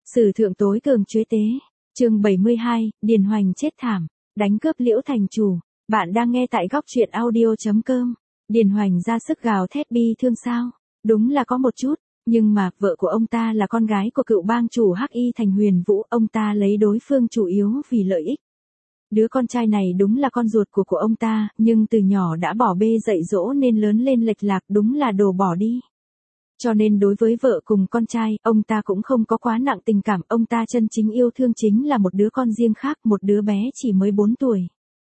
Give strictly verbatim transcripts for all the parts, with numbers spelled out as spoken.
Sử thượng tối cường chuế tế. Chương bảy mươi hai, Điền Hoành chết thảm, đánh cướp Liễu thành chủ. Bạn đang nghe tại góc truyện audio chấm com. Điền Hoành ra sức gào thét bi thương sao? Đúng là có một chút, nhưng mà vợ của ông ta là con gái của cựu bang chủ Hắc Y Thành Huyền Vũ, ông ta lấy đối phương chủ yếu vì lợi ích. Đứa con trai này đúng là con ruột của của ông ta, nhưng từ nhỏ đã bỏ bê dạy dỗ nên lớn lên lệch lạc, đúng là đồ bỏ đi. Cho nên đối với vợ cùng con trai, ông ta cũng không có quá nặng tình cảm, ông ta chân chính yêu thương chính là một đứa con riêng khác, một đứa bé chỉ mới bốn tuổi.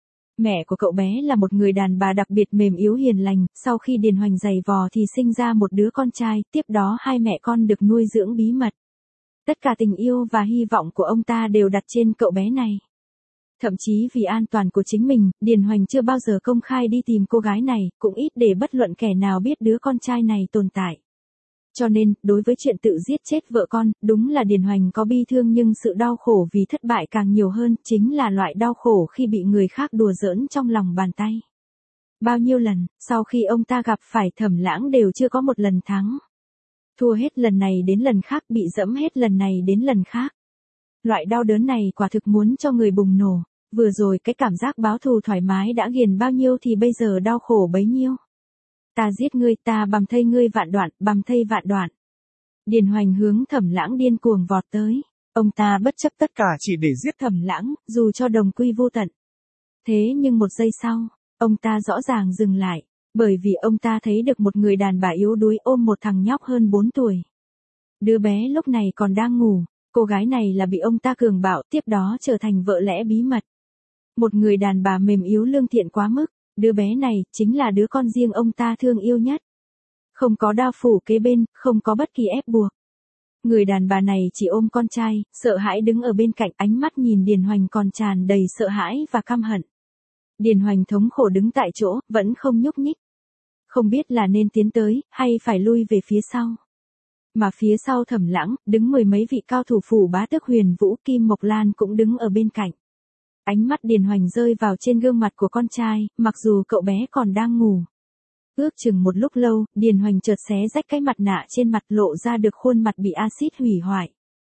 Mẹ của cậu bé là một người đàn bà đặc biệt mềm yếu hiền lành, sau khi Điền Hoành giày vò thì sinh ra một đứa con trai, tiếp đó hai mẹ con được nuôi dưỡng bí mật. Tất cả tình yêu và hy vọng của ông ta đều đặt trên cậu bé này. Thậm chí vì an toàn của chính mình, Điền Hoành chưa bao giờ công khai đi tìm cô gái này, cũng ít để bất luận kẻ nào biết đứa con trai này tồn tại. Cho nên, đối với chuyện tự giết chết vợ con, đúng là Điền Hoành có bi thương, nhưng sự đau khổ vì thất bại càng nhiều hơn, chính là loại đau khổ khi bị người khác đùa giỡn trong lòng bàn tay. Bao nhiêu lần, sau khi ông ta gặp phải Thẩm Lãng đều chưa có một lần thắng. Thua hết lần này đến lần khác, bị dẫm hết lần này đến lần khác. Loại đau đớn này quả thực muốn cho người bùng nổ. Vừa rồi cái cảm giác báo thù thoải mái đã ghiền bao nhiêu thì bây giờ đau khổ bấy nhiêu. Ta giết ngươi, ta bầm thây ngươi vạn đoạn, bầm thây vạn đoạn. Điền Hoành hướng Thẩm Lãng điên cuồng vọt tới. Ông ta bất chấp tất cả chỉ để giết Thẩm Lãng, dù cho đồng quy vô tận. Thế nhưng một giây sau, ông ta rõ ràng dừng lại, bởi vì ông ta thấy được một người đàn bà yếu đuối ôm một thằng nhóc hơn bốn tuổi. Đứa bé lúc này còn đang ngủ, cô gái này là bị ông ta cường bạo, tiếp đó trở thành vợ lẽ bí mật. Một người đàn bà mềm yếu lương thiện quá mức. Đứa bé này, chính là đứa con riêng ông ta thương yêu nhất. Không có đao phủ kế bên, không có bất kỳ ép buộc. Người đàn bà này chỉ ôm con trai, sợ hãi đứng ở bên cạnh, ánh mắt nhìn Điền Hoành còn tràn đầy sợ hãi và căm hận. Điền Hoành thống khổ đứng tại chỗ, vẫn không nhúc nhích. Không biết là nên tiến tới, hay phải lui về phía sau. Mà phía sau Thẩm Lãng, đứng mười mấy vị cao thủ phủ bá tước Huyền Vũ, Kim Mộc Lan cũng đứng ở bên cạnh. Ánh mắt Điền Hoành rơi vào trên gương mặt của con trai, mặc dù cậu bé còn đang ngủ. Ước chừng một lúc lâu, Điền Hoành chợt xé rách cái mặt nạ trên mặt, lộ ra được khuôn mặt bị axit hủy hoại.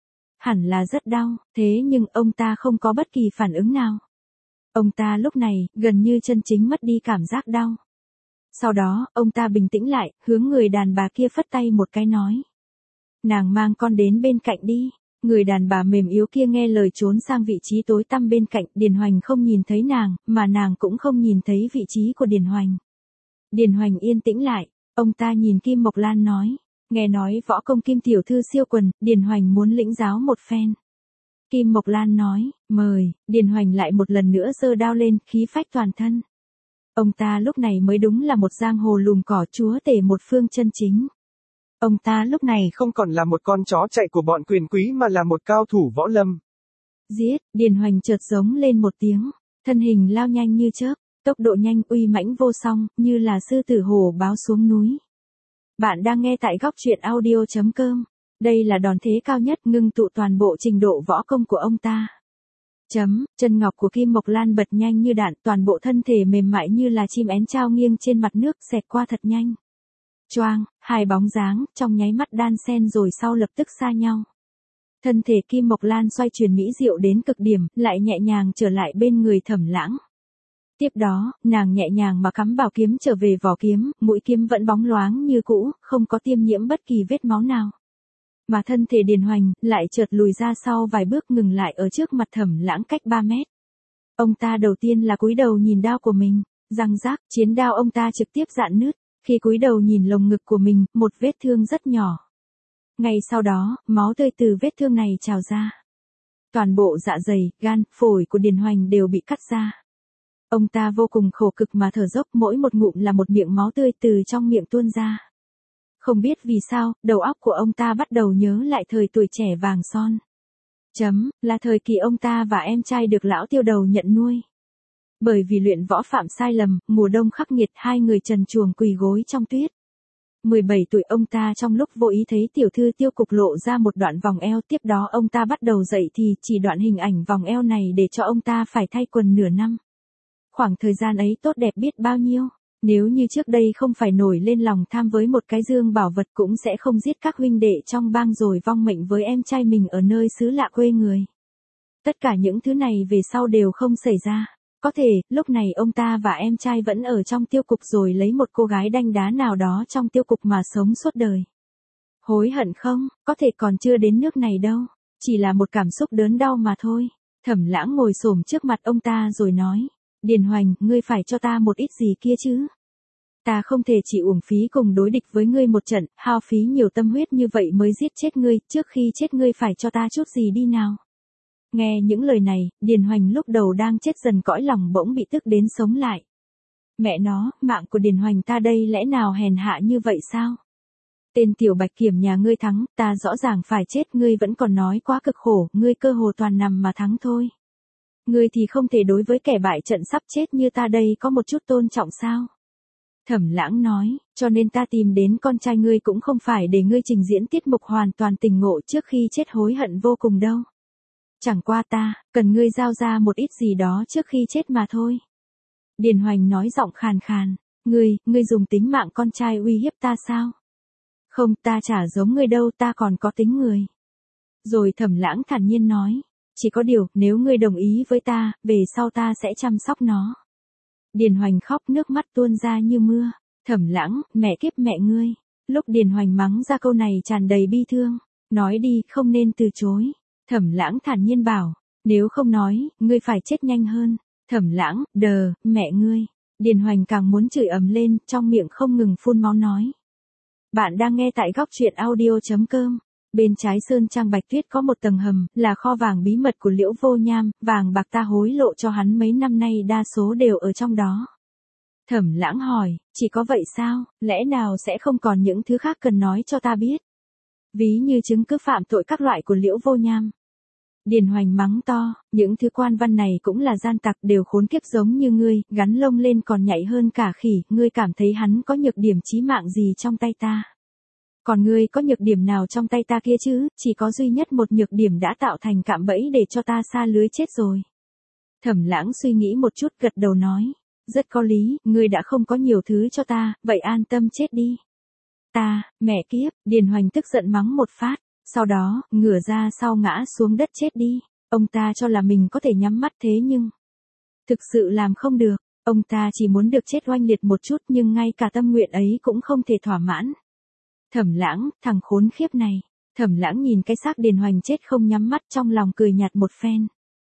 Hẳn là rất đau, thế nhưng ông ta không có bất kỳ phản ứng nào. Ông ta lúc này, gần như chân chính mất đi cảm giác đau. Sau đó, ông ta bình tĩnh lại, hướng người đàn bà kia phất tay một cái nói. Nàng mang con đến bên cạnh đi. Người đàn bà mềm yếu kia nghe lời trốn sang vị trí tối tăm bên cạnh, Điền Hoành không nhìn thấy nàng, mà nàng cũng không nhìn thấy vị trí của Điền Hoành. Điền Hoành yên tĩnh lại, ông ta nhìn Kim Mộc Lan nói, nghe nói võ công Kim tiểu thư siêu quần, Điền Hoành muốn lĩnh giáo một phen. Kim Mộc Lan nói, mời, Điền Hoành lại một lần nữa giơ đao lên, khí phách toàn thân. Ông ta lúc này mới đúng là một giang hồ lùm cỏ, chúa tể một phương chân chính. Ông ta lúc này không còn là một con chó chạy của bọn quyền quý mà là một cao thủ võ lâm. Giết, Điền Hoành chợt giống lên một tiếng, thân hình lao nhanh như chớp, tốc độ nhanh uy mãnh vô song, như là sư tử hổ báo xuống núi. Bạn đang nghe tại góc truyện audio chấm com. Đây là đòn thế cao nhất ngưng tụ toàn bộ trình độ võ công của ông ta. Chấm, chân ngọc của Kim Mộc Lan bật nhanh như đạn, toàn bộ thân thể mềm mại như là chim én trao nghiêng trên mặt nước, xẹt qua thật nhanh. Choang, hai bóng dáng, trong nháy mắt đan xen rồi sau lập tức xa nhau. Thân thể Kim Mộc Lan xoay chuyển mỹ diệu đến cực điểm, lại nhẹ nhàng trở lại bên người Thẩm Lãng. Tiếp đó, nàng nhẹ nhàng mà cắm bảo kiếm trở về vỏ kiếm, mũi kiếm vẫn bóng loáng như cũ, không có tiêm nhiễm bất kỳ vết máu nào. Mà thân thể Điền Hoành, lại chợt lùi ra sau vài bước, ngừng lại ở trước mặt Thẩm Lãng cách ba mét. Ông ta đầu tiên là cúi đầu nhìn đao của mình, răng rác, chiến đao ông ta trực tiếp rạn nứt. Khi cúi đầu nhìn lồng ngực của mình, một vết thương rất nhỏ. Ngay sau đó, máu tươi từ vết thương này trào ra. Toàn bộ dạ dày, gan, phổi của Điền Hoành đều bị cắt ra. Ông ta vô cùng khổ cực mà thở dốc, mỗi một ngụm là một miệng máu tươi từ trong miệng tuôn ra. Không biết vì sao, đầu óc của ông ta bắt đầu nhớ lại thời tuổi trẻ vàng son. Chấm, là thời kỳ ông ta và em trai được lão Tiêu Đầu nhận nuôi. Bởi vì luyện võ phạm sai lầm, mùa đông khắc nghiệt, hai người trần truồng quỳ gối trong tuyết. mười bảy tuổi ông ta trong lúc vô ý thấy tiểu thư Tiêu Cục lộ ra một đoạn vòng eo, tiếp đó ông ta bắt đầu dậy thì chỉ đoạn hình ảnh vòng eo này để cho ông ta phải thay quần nửa năm. Khoảng thời gian ấy tốt đẹp biết bao nhiêu. Nếu như trước đây không phải nổi lên lòng tham với một cái dương bảo vật cũng sẽ không giết các huynh đệ trong bang rồi vong mệnh với em trai mình ở nơi xứ lạ quê người. Tất cả những thứ này về sau đều không xảy ra. Có thể, lúc này ông ta và em trai vẫn ở trong tiêu cục rồi lấy một cô gái đanh đá nào đó trong tiêu cục mà sống suốt đời. Hối hận không, có thể còn chưa đến nước này đâu. Chỉ là một cảm xúc đớn đau mà thôi. Thẩm Lãng ngồi xổm trước mặt ông ta rồi nói. Điền Hoành, ngươi phải cho ta một ít gì kia chứ. Ta không thể chỉ uổng phí cùng đối địch với ngươi một trận, hao phí nhiều tâm huyết như vậy mới giết chết ngươi, trước khi chết ngươi phải cho ta chút gì đi nào. Nghe những lời này, Điền Hoành lúc đầu đang chết dần cõi lòng bỗng bị tức đến sống lại. Mẹ nó, mạng của Điền Hoành ta đây lẽ nào hèn hạ như vậy sao? Tên tiểu bạch kiểm nhà ngươi thắng, ta rõ ràng phải chết, ngươi vẫn còn nói quá cực khổ, ngươi cơ hồ toàn nằm mà thắng thôi. Ngươi thì không thể đối với kẻ bại trận sắp chết như ta đây có một chút tôn trọng sao? Thẩm Lãng nói, cho nên ta tìm đến con trai ngươi cũng không phải để ngươi trình diễn tiết mục hoàn toàn tỉnh ngộ trước khi chết hối hận vô cùng đâu. Chẳng qua ta, cần ngươi giao ra một ít gì đó trước khi chết mà thôi. Điền Hoành nói giọng khàn khàn, ngươi, ngươi dùng tính mạng con trai uy hiếp ta sao? Không, ta chả giống ngươi đâu, ta còn có tính người. Rồi Thẩm Lãng thản nhiên nói, chỉ có điều, nếu ngươi đồng ý với ta, về sau ta sẽ chăm sóc nó. Điền Hoành khóc nước mắt tuôn ra như mưa. Thẩm Lãng, mẹ kiếp mẹ ngươi. Lúc Điền Hoành mắng ra câu này tràn đầy bi thương. Nói đi, không nên từ chối. Thẩm Lãng thản nhiên bảo, nếu không nói, ngươi phải chết nhanh hơn. Thẩm Lãng, đờ, mẹ ngươi. Điền Hoành càng muốn chửi ầm lên, trong miệng không ngừng phun máu nói. Bạn đang nghe tại góc truyện audio chấm com. Bên trái sơn trang Bạch Tuyết có một tầng hầm, là kho vàng bí mật của Liễu Vô Nham, vàng bạc ta hối lộ cho hắn mấy năm nay đa số đều ở trong đó. Thẩm Lãng hỏi, chỉ có vậy sao, lẽ nào sẽ không còn những thứ khác cần nói cho ta biết? Ví như chứng cứ phạm tội các loại của Liễu Vô Nham. Điền Hoành mắng to, những thứ quan văn này cũng là gian tặc đều khốn kiếp giống như ngươi, gắn lông lên còn nhạy hơn cả khỉ, ngươi cảm thấy hắn có nhược điểm chí mạng gì trong tay ta? Còn ngươi có nhược điểm nào trong tay ta kia chứ, chỉ có duy nhất một nhược điểm đã tạo thành cạm bẫy để cho ta sa lưới chết rồi. Thẩm Lãng suy nghĩ một chút gật đầu nói, rất có lý, ngươi đã không có nhiều thứ cho ta, vậy an tâm chết đi. Ta, mẹ kiếp, Điền Hoành tức giận mắng một phát, sau đó, ngửa ra sau ngã xuống đất chết đi. Ông ta cho là mình có thể nhắm mắt thế nhưng thực sự làm không được, ông ta chỉ muốn được chết oanh liệt một chút nhưng ngay cả tâm nguyện ấy cũng không thể thỏa mãn. Thẩm Lãng, thằng khốn khiếp này. Thẩm Lãng nhìn cái xác Điền Hoành chết không nhắm mắt trong lòng cười nhạt một phen.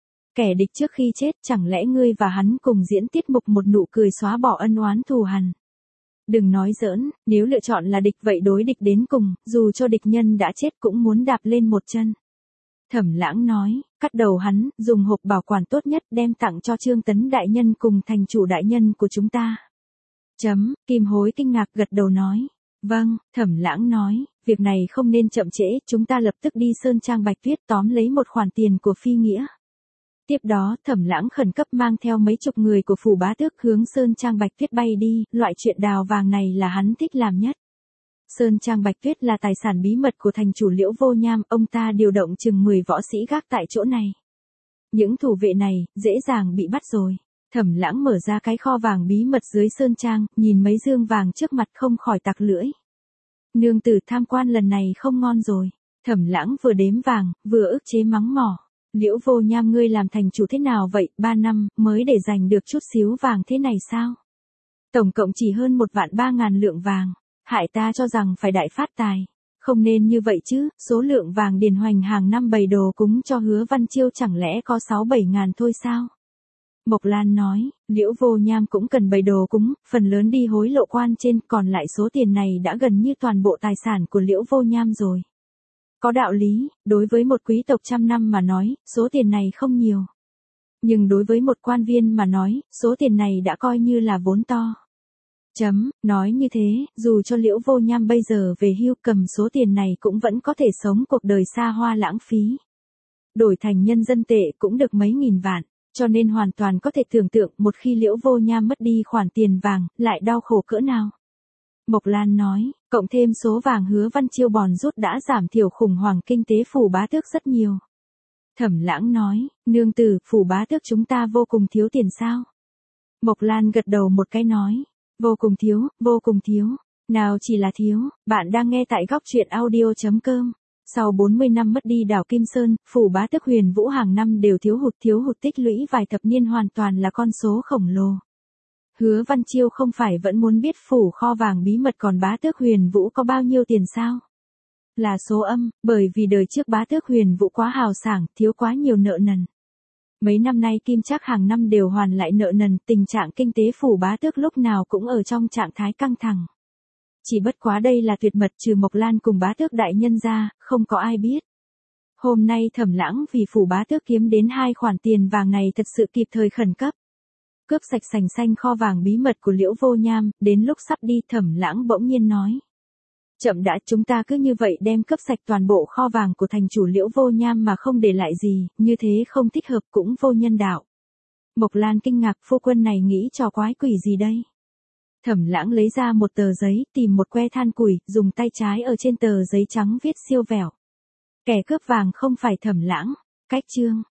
Kẻ địch trước khi chết chẳng lẽ ngươi và hắn cùng diễn tiết mục một nụ cười xóa bỏ ân oán thù hằn. Đừng nói giỡn, nếu lựa chọn là địch vậy đối địch đến cùng, dù cho địch nhân đã chết cũng muốn đạp lên một chân. Thẩm Lãng nói, cắt đầu hắn, dùng hộp bảo quản tốt nhất đem tặng cho Trương Tấn đại nhân cùng thành chủ đại nhân của chúng ta. Chấm, Kim Hối kinh ngạc gật đầu nói. Vâng, Thẩm Lãng nói, việc này không nên chậm trễ, chúng ta lập tức đi sơn trang Bạch Tuyết tóm lấy một khoản tiền của Phi Nghĩa. Tiếp đó, Thẩm Lãng khẩn cấp mang theo mấy chục người của phủ bá tước hướng sơn trang Bạch Tuyết bay đi, loại chuyện đào vàng này là hắn thích làm nhất. Sơn trang Bạch Tuyết là tài sản bí mật của thành chủ Liễu Vô Nham, ông ta điều động chừng mười võ sĩ gác tại chỗ này. Những thủ vệ này, dễ dàng bị bắt rồi. Thẩm Lãng mở ra cái kho vàng bí mật dưới sơn trang, nhìn mấy dương vàng trước mặt không khỏi tặc lưỡi. Nương tử tham quan lần này không ngon rồi. Thẩm Lãng vừa đếm vàng, vừa ức chế mắng mỏ. Liễu Vô Nham ngươi làm thành chủ thế nào vậy, ba năm, mới để giành được chút xíu vàng thế này sao? Tổng cộng chỉ hơn một vạn ba ngàn lượng vàng. Hại ta cho rằng phải đại phát tài. Không nên như vậy chứ, số lượng vàng Điền Hoành hàng năm bày đồ cúng cho Hứa Văn Chiêu chẳng lẽ có sáu bảy ngàn thôi sao? Mộc Lan nói, Liễu Vô Nham cũng cần bày đồ cúng, phần lớn đi hối lộ quan trên, còn lại số tiền này đã gần như toàn bộ tài sản của Liễu Vô Nham rồi. Có đạo lý, đối với một quý tộc trăm năm mà nói, số tiền này không nhiều. Nhưng đối với một quan viên mà nói, số tiền này đã coi như là vốn to. Chấm, nói như thế, dù cho Liễu Vô Nham bây giờ về hưu cầm số tiền này cũng vẫn có thể sống cuộc đời xa hoa lãng phí. Đổi thành nhân dân tệ cũng được mấy nghìn vạn. Cho nên hoàn toàn có thể tưởng tượng một khi Liễu Vô Nham mất đi khoản tiền vàng, lại đau khổ cỡ nào. Mộc Lan nói, cộng thêm số vàng Hứa Văn Chiêu bòn rút đã giảm thiểu khủng hoảng kinh tế phủ bá tước rất nhiều. Thẩm Lãng nói, nương tử, phủ bá tước chúng ta vô cùng thiếu tiền sao? Mộc Lan gật đầu một cái nói, Vô cùng thiếu, vô cùng thiếu. Nào chỉ là thiếu, bạn đang nghe tại góc truyện audio.com. Sau bốn mươi năm mất đi đảo Kim Sơn, phủ bá tước Huyền Vũ hàng năm đều thiếu hụt thiếu hụt tích lũy vài thập niên hoàn toàn là con số khổng lồ. Hứa Văn Chiêu không phải vẫn muốn biết phủ kho vàng bí mật còn bá tước Huyền Vũ có bao nhiêu tiền sao? Là số âm, bởi vì đời trước bá tước Huyền Vũ quá hào sảng, thiếu quá nhiều nợ nần. Mấy năm nay Kim Trác hàng năm đều hoàn lại nợ nần, tình trạng kinh tế phủ bá tước lúc nào cũng ở trong trạng thái căng thẳng. Chỉ bất quá đây là tuyệt mật trừ Mộc Lan cùng bá tước đại nhân ra, không có ai biết. Hôm nay Thẩm Lãng vì phủ bá tước kiếm đến hai khoản tiền vàng này thật sự kịp thời khẩn cấp. Cướp sạch sành xanh kho vàng bí mật của Liễu Vô Nham, đến lúc sắp đi Thẩm Lãng bỗng nhiên nói. Chậm đã, chúng ta cứ như vậy đem cướp sạch toàn bộ kho vàng của thành chủ Liễu Vô Nham mà không để lại gì, như thế không thích hợp cũng vô nhân đạo. Mộc Lan kinh ngạc, phu quân này nghĩ trò quái quỷ gì đây? Thẩm Lãng lấy ra một tờ giấy, tìm một que than củi, dùng tay trái ở trên tờ giấy trắng viết siêu vẹo. Kẻ cướp vàng không phải Thẩm Lãng. Cách chương.